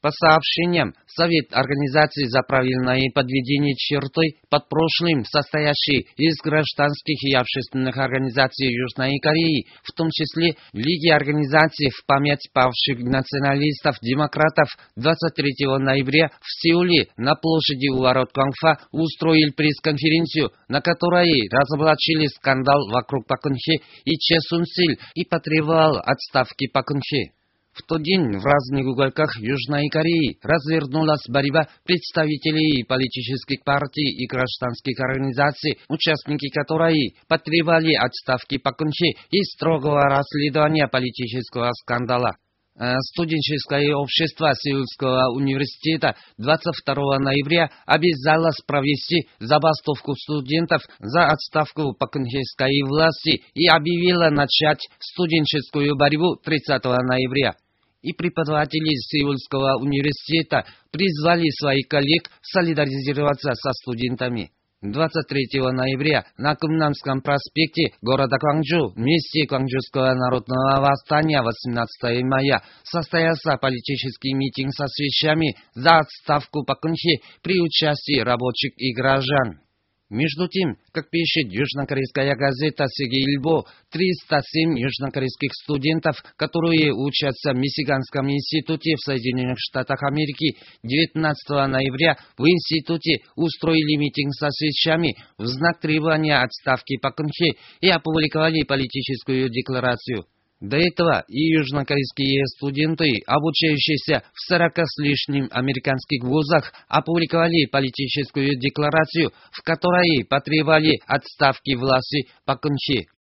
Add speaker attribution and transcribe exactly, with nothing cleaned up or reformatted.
Speaker 1: По сообщениям, Совет Организации за правильное подведение черты под прошлым, состоящий из гражданских и общественных организаций Южной Кореи, в том числе Лиги организаций в память павших националистов-демократов, двадцать третьего ноября в Сеуле на площади у ворот Гвангфа устроили пресс-конференцию, на которой разоблачили скандал вокруг Пак Кын Хе и Че Сун Силь и потребовал отставки Пак Кын Хе. В тот день в разных уголках Южной Кореи развернулась борьба представителей политических партий и гражданских организаций, участники которой потребовали отставки Пак Кын Хе и строгого расследования политического скандала. Студенческое общество Сеульского университета двадцать второго ноября обязалось провести забастовку студентов за отставку Пак Кын Хейской власти и объявило начать студенческую борьбу тридцатого ноября. И преподаватели Сеульского университета призвали своих коллег солидаризироваться со студентами. двадцать третьего ноября на Кумнамском проспекте города Гванчжоу в месте Гванчжоуского народного восстания восемнадцатого мая состоялся политический митинг со свечами за отставку Пак Кын Хе при участии рабочих и граждан. Между тем, как пишет южнокорейская газета Сегеилбо, триста семь южнокорейских студентов, которые учатся в Мичиганском институте в Соединенных Штатах Америки, девятнадцатого ноября в институте устроили митинг со свечами в знак требования отставки Пак Кын Хе и опубликовали политическую декларацию. До этого и южнокорейские студенты, обучающиеся в сорока с лишним американских вузах, опубликовали политическую декларацию, в которой потребовали отставки власти Пак Кын Хе.